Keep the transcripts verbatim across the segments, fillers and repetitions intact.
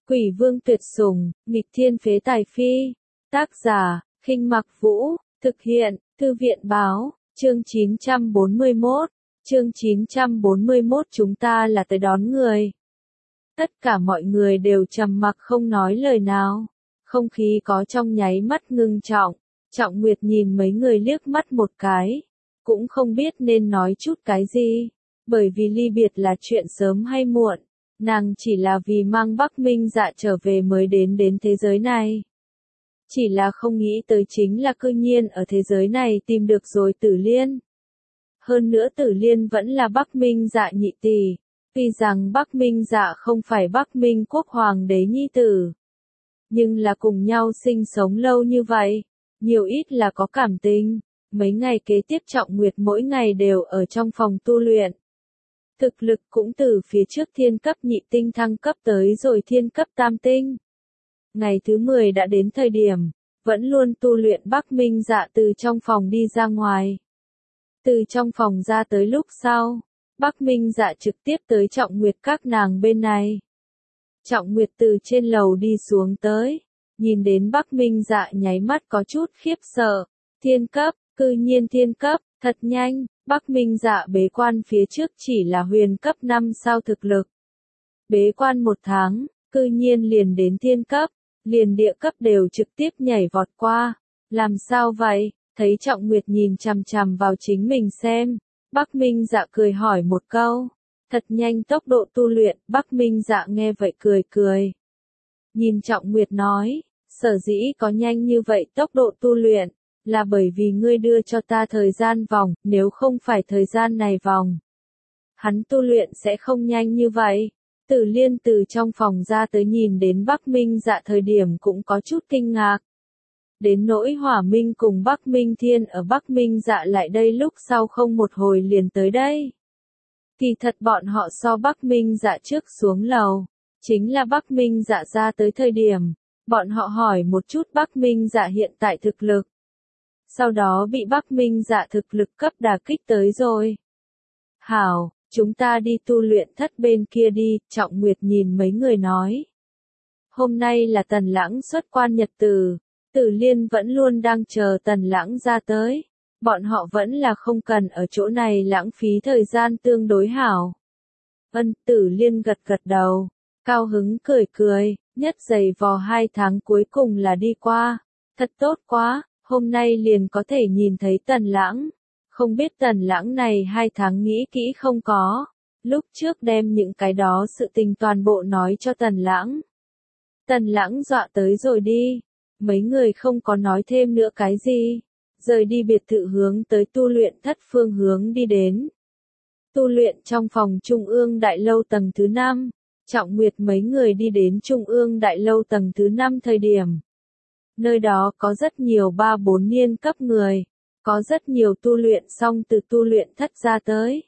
Quỷ vương tuyệt sủng, nghịch thiên phế tài phi. Tác giả, Khinh Mặc Vũ, thực hiện, Thư viện báo, chương chín trăm bốn mươi mốt, chương chín trăm bốn mươi mốt chúng ta là tới đón người. Tất cả mọi người đều trầm mặc không nói lời nào, không khí có trong nháy mắt ngưng trọng, Trọng Nguyệt nhìn mấy người liếc mắt một cái, cũng không biết nên nói chút cái gì, bởi vì ly biệt là chuyện sớm hay muộn. Nàng chỉ là vì mang Bắc Minh Dạ trở về mới đến đến thế giới này. Chỉ là không nghĩ tới chính là cư nhiên ở thế giới này tìm được rồi Tử Liên. Hơn nữa Tử Liên vẫn là Bắc Minh Dạ nhị tỷ. Tuy rằng Bắc Minh Dạ không phải Bắc Minh quốc hoàng đế nhi tử, nhưng là cùng nhau sinh sống lâu như vậy, nhiều ít là có cảm tình. Mấy ngày kế tiếp Trọng Nguyệt mỗi ngày đều ở trong phòng tu luyện. Thực lực cũng từ phía trước thiên cấp nhị tinh thăng cấp tới rồi thiên cấp tam tinh. Ngày thứ mười đã đến thời điểm, vẫn luôn tu luyện Bắc Minh Dạ từ trong phòng đi ra ngoài. Từ trong phòng ra tới lúc sau, Bắc Minh Dạ trực tiếp tới Trọng Nguyệt các nàng bên này. Trọng Nguyệt từ trên lầu đi xuống tới, nhìn đến Bắc Minh Dạ nháy mắt có chút khiếp sợ. Thiên cấp, cư nhiên thiên cấp, thật nhanh. Bắc Minh Dạ bế quan phía trước chỉ là huyền cấp năm sao thực lực. Bế quan một tháng, cư nhiên liền đến thiên cấp, liền địa cấp đều trực tiếp nhảy vọt qua. Làm sao vậy? Thấy Trọng Nguyệt nhìn chằm chằm vào chính mình xem, Bắc Minh Dạ cười hỏi một câu. Thật nhanh tốc độ tu luyện, Bắc Minh Dạ nghe vậy cười cười. Nhìn Trọng Nguyệt nói, sở dĩ có nhanh như vậy tốc độ tu luyện, là bởi vì ngươi đưa cho ta thời gian vòng, nếu không phải thời gian này vòng, hắn tu luyện sẽ không nhanh như vậy. Tử Liên từ trong phòng ra tới nhìn đến Bắc Minh Dạ thời điểm cũng có chút kinh ngạc. Đến nỗi Hỏa Minh cùng Bắc Minh Thiên ở Bắc Minh Dạ lại đây lúc sau không một hồi liền tới đây. Kỳ thật bọn họ so Bắc Minh Dạ trước xuống lầu, chính là Bắc Minh Dạ ra tới thời điểm, bọn họ hỏi một chút Bắc Minh Dạ hiện tại thực lực. Sau đó bị Bắc Minh Dạ thực lực cấp đả kích tới rồi. Hảo, chúng ta đi tu luyện thất bên kia đi, Trọng Nguyệt nhìn mấy người nói. Hôm nay là Tần Lãng xuất quan nhật tử, Tử Liên vẫn luôn đang chờ Tần Lãng ra tới. Bọn họ vẫn là không cần ở chỗ này lãng phí thời gian tương đối hảo. Ân, Tử Liên gật gật đầu, cao hứng cười cười, nhất giày vò hai tháng cuối cùng là đi qua. Thật tốt quá. Hôm nay liền có thể nhìn thấy Tần Lãng. Không biết Tần Lãng này hai tháng nghĩ kỹ không có. Lúc trước đem những cái đó sự tình toàn bộ nói cho Tần Lãng. Tần Lãng dọa tới rồi đi. Mấy người không có nói thêm nữa cái gì. Rời đi biệt thự hướng tới tu luyện thất phương hướng đi đến. Tu luyện trong phòng Trung ương Đại Lâu tầng thứ năm. Trọng Nguyệt mấy người đi đến Trung ương Đại Lâu tầng thứ năm thời điểm. Nơi đó có rất nhiều ba bốn niên cấp người, có rất nhiều tu luyện xong từ tu luyện thất ra tới.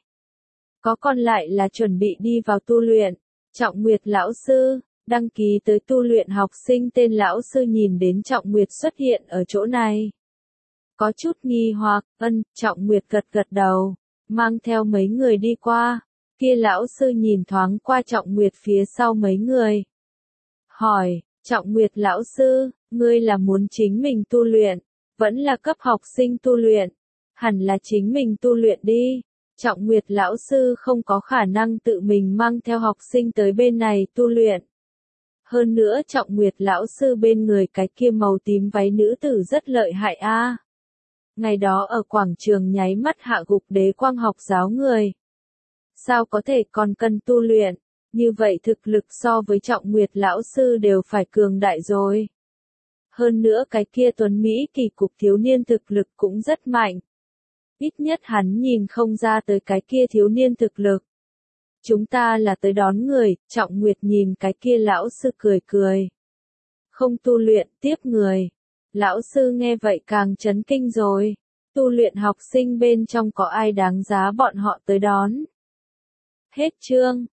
Có còn lại là chuẩn bị đi vào tu luyện. Trọng Nguyệt lão sư, đăng ký tới tu luyện học sinh tên lão sư nhìn đến Trọng Nguyệt xuất hiện ở chỗ này. Có chút nghi hoặc, ân, Trọng Nguyệt gật gật đầu, mang theo mấy người đi qua. Kia lão sư nhìn thoáng qua Trọng Nguyệt phía sau mấy người. Hỏi, Trọng Nguyệt lão sư, ngươi là muốn chính mình tu luyện, vẫn là cấp học sinh tu luyện? Hẳn là chính mình tu luyện đi. Trọng Nguyệt lão sư không có khả năng tự mình mang theo học sinh tới bên này tu luyện. Hơn nữa Trọng Nguyệt lão sư bên người cái kia màu tím váy nữ tử rất lợi hại a. À. Ngày đó ở quảng trường nháy mắt hạ gục đế quang học giáo người. Sao có thể còn cần tu luyện? Như vậy thực lực so với Trọng Nguyệt lão sư đều phải cường đại rồi. Hơn nữa cái kia tuấn Mỹ kỳ cục thiếu niên thực lực cũng rất mạnh. Ít nhất hắn nhìn không ra tới cái kia thiếu niên thực lực. Chúng ta là tới đón người, Trọng Nguyệt nhìn cái kia lão sư cười cười. Không tu luyện tiếp người. Lão sư nghe vậy càng chấn kinh rồi. Tu luyện học sinh bên trong có ai đáng giá bọn họ tới đón? Hết chương.